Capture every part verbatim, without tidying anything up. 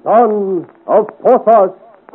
son of Porthos.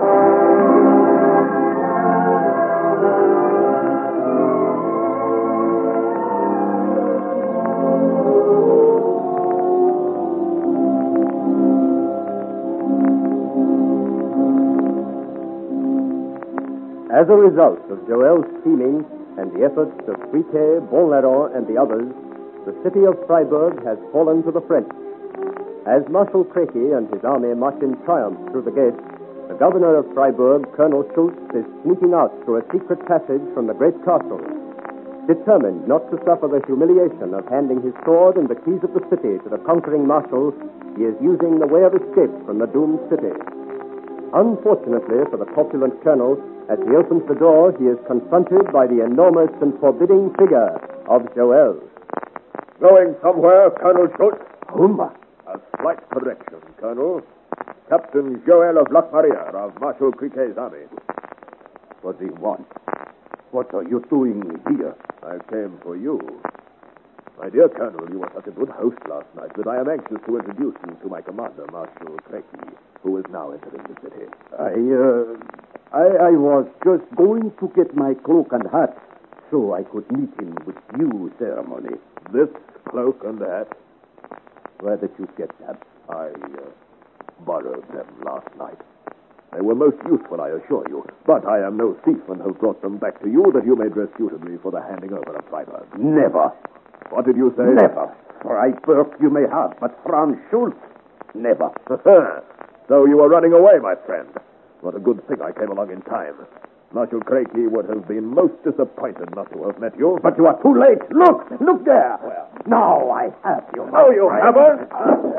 As a result of Joel's scheming and the efforts of Friquet, Bonlaurent, and the others, the city of Freiburg has fallen to the French. As Marshal Crequi and his army march in triumph through the gates, the governor of Freiburg, Colonel Schultz, is sneaking out through a secret passage from the great castle. Determined not to suffer the humiliation of handing his sword and the keys of the city to the conquering marshal, he is using the way of escape from the doomed city. Unfortunately for the corpulent colonel, as he opens the door, he is confronted by the enormous and forbidding figure of Joel. Going somewhere, Colonel Schultz? Humba. A slight correction, Colonel. Captain Joel of Lac Maria of Marshal Crequet's army. What do you want? What are you doing here? I came for you. My dear Colonel, you were such a good host last night that I am anxious to introduce you to my commander, Marshal Crequi, who is now entering the city. I, uh, I, I was just going to get my cloak and hat so I could meet him with due ceremony. This cloak and hat? Where did you get them? I uh, borrowed them last night. They were most useful, I assure you. But I am no thief and have brought them back to you that you may dress suitably for the handing over of Freiburg. Never. What did you say? Never. Freiburg you may have, but Franz Schultz, never. So you were running away, my friend. What a good thing I came along in time. Marshal Crequi would have been most disappointed not to have met you. But you are too late. Look, look there. Well, now I have you. No, you haven't.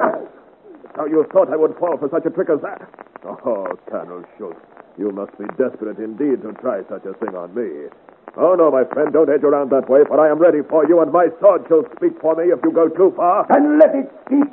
So you thought I would fall for such a trick as that? Oh, Colonel Schultz, you must be desperate indeed to try such a thing on me. Oh, no, my friend, don't edge around that way, for I am ready for you, and my sword shall speak for me if you go too far. Then let it speak.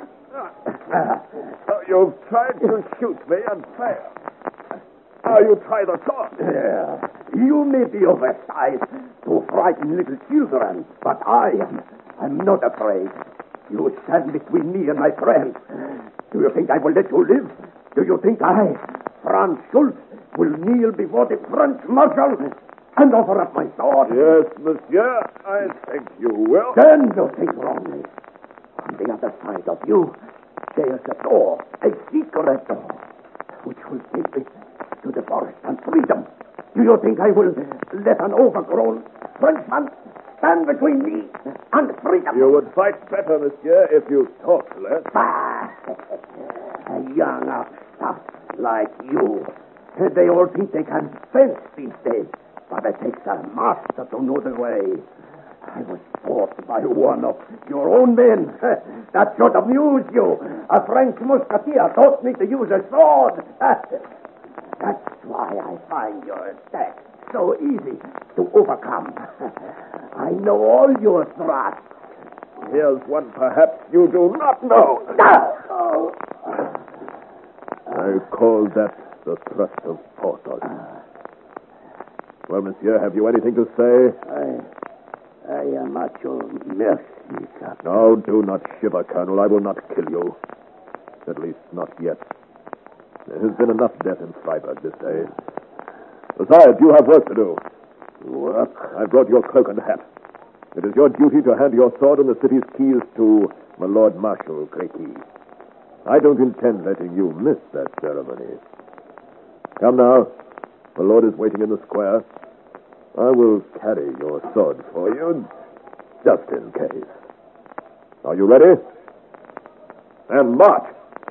So you've tried to shoot me and failed. Now you try the sword. Yeah. You may be oversized to frighten little children, but I am I'm not afraid. You stand between me and my friends. Do you think I will let you live? Do you think I, Franz Schultz, will kneel before the French marshal and offer up my sword? Yes, monsieur, I think you will. Then you think wrongly. On the other side of you, there is a door, a secret door, which will take me to the forest and freedom. Do you think I will let an overgrown Frenchman stand between me and freedom? You would fight better, monsieur, if you talked less. Bah! A young upstart like you. They all think they can fence these days, but it takes a master to know the way. I was taught by one of your own men. That should amuse you. A French musketeer taught me to use a sword. That's why I find your attack so easy to overcome. I know all your thrusts. Here's one perhaps you do not know. Oh. I call that the thrust of Porthos. Well, monsieur, have you anything to say? I, I am at your mercy, Captain. No, do not shiver, Colonel. I will not kill you. At least, not yet. There has been enough death in Freiburg this day. Besides, you have work to do. Work? I brought your cloak and hat. It is your duty to hand your sword and the city's keys to my Lord Marshal Crequi. I don't intend letting you miss that ceremony. Come now. The Lord is waiting in the square. I will carry your sword for you, just in case. Are you ready? And march!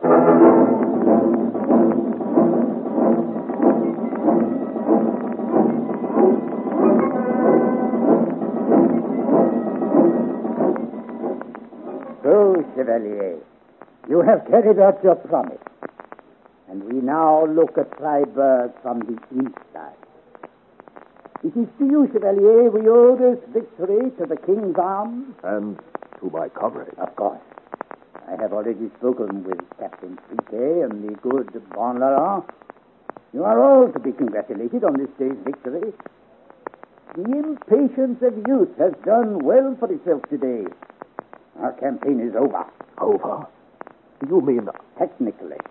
So, Chevalier, you have carried out your promise. And we now look at Freiburg from the inside. It is to you, Chevalier, we owe this victory to the King's arms. And to my comrade. Of course. I have already spoken with Captain Friquet and the good Bonlaurent. You are all to be congratulated on this day's victory. The impatience of youth has done well for itself today. Our campaign is over. Over? You mean... Technically.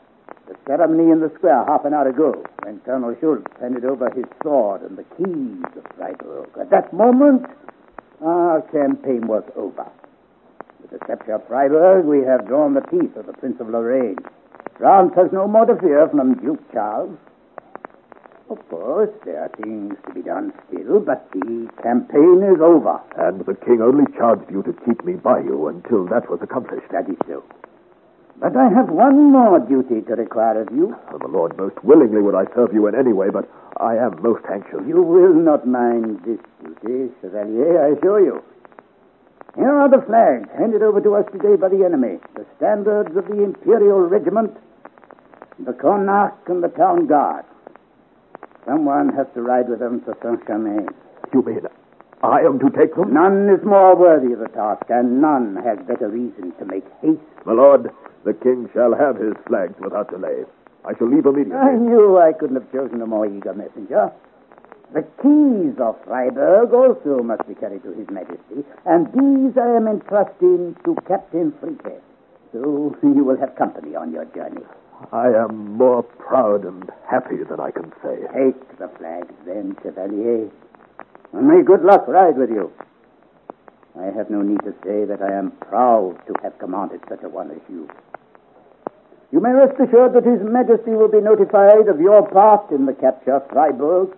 The ceremony in the square half an hour ago, when Colonel Schultz handed over his sword and the keys of Freiburg. At that moment, our campaign was over. With the capture of Freiburg, we have drawn the teeth of the Prince of Lorraine. France has no more to fear from Duke Charles. Of course, there are things to be done still, but the campaign is over. And the king only charged you to keep me by you until that was accomplished. That is so. But I have one more duty to require of you. Oh, the Lord, most willingly would I serve you in any way, but I am most anxious. You will not mind this duty, Chevalier, I assure you. Here are the flags handed over to us today by the enemy, the standards of the Imperial Regiment, the Connacht, and the Town Guard. Someone has to ride with them to Saint-Germain. You mean I am to take them? None is more worthy of the task, and none has better reason to make haste. My lord, the king shall have his flags without delay. I shall leave immediately. I knew I couldn't have chosen a more eager messenger. The keys of Freiburg also must be carried to His Majesty, and these I am entrusting to Captain Friquet. So you will have company on your journey. I am more proud and happy than I can say. Take the flags then, Chevalier, and may good luck ride with you. I have no need to say that I am proud to have commanded such a one as you. You may rest assured that His Majesty will be notified of your part in the capture of Freiburg.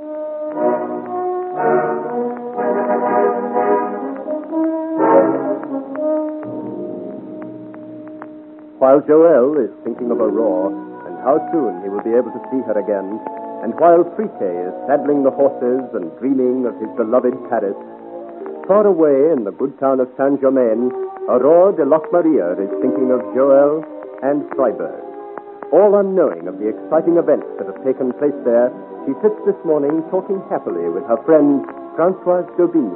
While Joel is thinking of Aurore and how soon he will be able to see her again, and while Friquet is saddling the horses and dreaming of his beloved Paris, far away in the good town of Saint-Germain, Aurore de Lochmaria is thinking of Joel and Freiburg. All unknowing of the exciting events that have taken place there, she sits this morning talking happily with her friend Françoise d'Aubigne.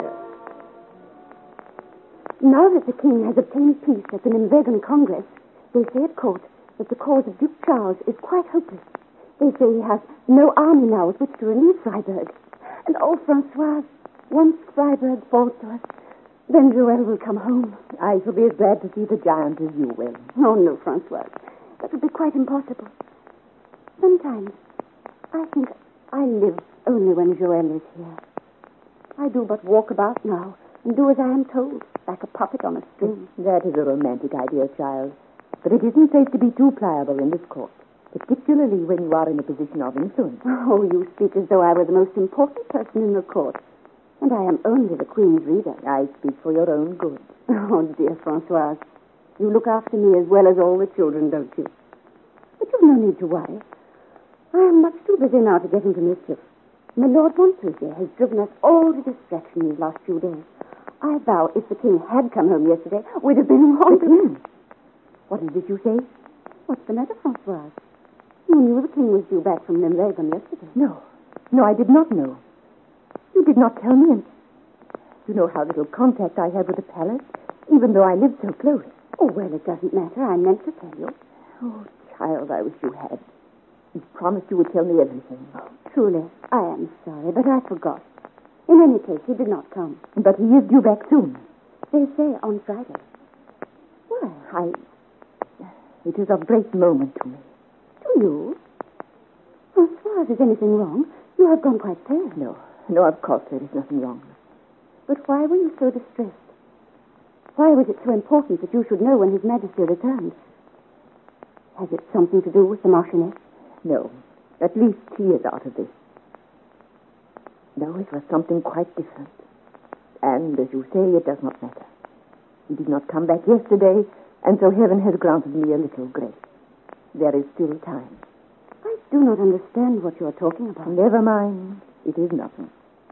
Now that the king has obtained peace at the Nimwegen Congress, they say at court that the cause of Duke Charles is quite hopeless. They say he has no army now with which to relieve Freiburg. And oh, Françoise, once Freiburg falls to us, then Joel will come home. I shall be as glad to see the giant as you will. Oh, no, Françoise. That would be quite impossible. Sometimes I think I live only when Joel is here. I do but walk about now and do as I am told, like a puppet on a string. That is a romantic idea, child. But it isn't safe to be too pliable in this court, particularly when you are in a position of influence. Oh, you speak as though I were the most important person in the court. And I am only the Queen's reader. I speak for your own good. Oh, dear Françoise, you look after me as well as all the children, don't you? But you've no need to worry. I am much too busy now to get into mischief. My Lord Montpensier has driven us all to distraction these last few days. I vow if the King had come home yesterday, we'd have been wrong to... What is it you say? What's the matter, Françoise? You knew the King was due back from Nimwegen yesterday. No. No, I did not know. You did not tell me, and you know how little contact I have with the palace, even though I live so close. Oh, well, it doesn't matter. I meant to tell you. Oh, child, I wish you had. You promised you would tell me everything. Oh, truly, I am sorry, but I forgot. In any case, he did not come. But he is due back soon. They say on Friday. Why? I... It is of great moment to me. To you? Françoise, is anything wrong? You have gone quite pale. No. No, of course there is nothing wrong. But why were you so distressed? Why was it so important that you should know when His Majesty returned? Has it something to do with the Marchioness? No. At least she is out of this. No, it was something quite different. And, as you say, it does not matter. He did not come back yesterday, and so heaven has granted me a little grace. There is still time. I do not understand what you are talking about. Never mind. It is nothing.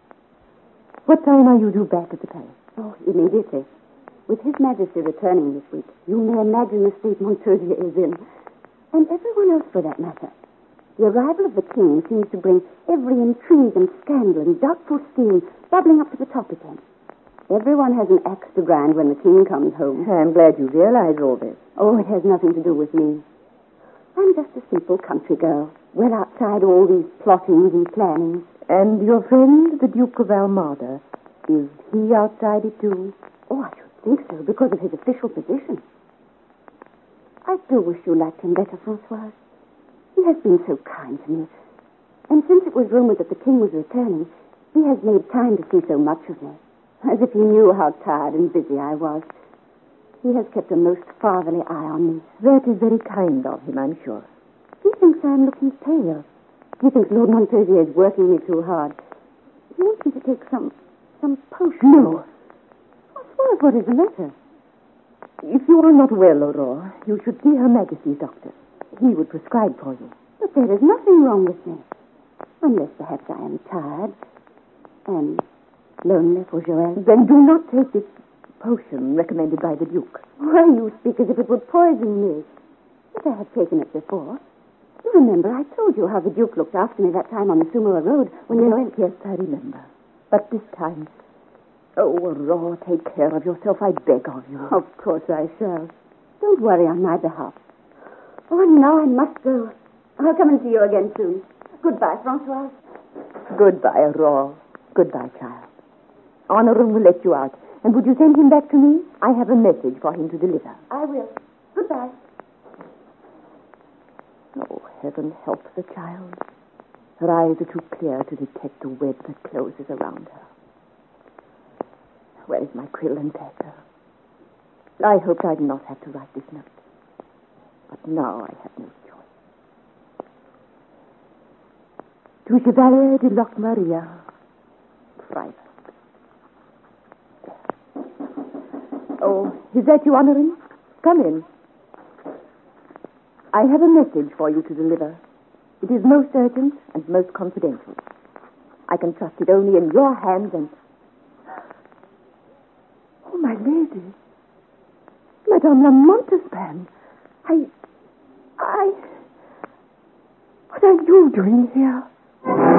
What time are you due back at the palace? Oh, immediately. With His Majesty returning this week, you may imagine the state Montpensier is in. And everyone else, for that matter. The arrival of the King seems to bring every intrigue and scandal and doubtful scheme bubbling up to the top again. Everyone has an axe to grind when the King comes home. I'm glad you realize all this. Oh, it has nothing to do with me. I'm just a simple country girl, well outside all these plottings and plannings. And your friend, the Duke of Almada, is he outside it too? Oh, I should think so, because of his official position. I do wish you liked him better, Françoise. He has been so kind to me. And since it was rumored that the king was returning, he has made time to see so much of me, as if he knew how tired and busy I was. He has kept a most fatherly eye on me. That is very kind of him, I'm sure. He thinks I am looking pale. He thinks Lord Montpellier is working me too hard. He wants me to take some some potion. No. Well, what is the matter? If you are not well, Aurora, you should see Her Majesty's doctor. He would prescribe for you. But there is nothing wrong with me. Unless perhaps I am tired and lonely for Joel. Then do not take this potion recommended by the Duke. Why, you speak as if it would poison me. But I have taken it before. You remember I told you how the Duke looked after me that time on the Sumawa Road when you Yes, yes, I remember. But this time... Oh, Aurora, take care of yourself, I beg of you. Of course I shall. Don't worry on my behalf. Oh, and now I must go. I'll come and see you again soon. Goodbye, Francoise. Goodbye, Aurora. Goodbye, child. Honorin will let you out. And would you send him back to me? I have a message for him to deliver. I will. Goodbye. Oh, heaven help the child. Her eyes are too clear to detect the web that closes around her. Where is my quill and paper? I hoped I'd not have to write this note. But now I have no choice. To Chevalier de Locmaria, Freiburg. Oh, is that you, Honorin? Come in. I have a message for you to deliver. It is most urgent and most confidential. I can trust it only in your hands and... Oh, my lady. Madame La Montespan. I... I... What are you doing here?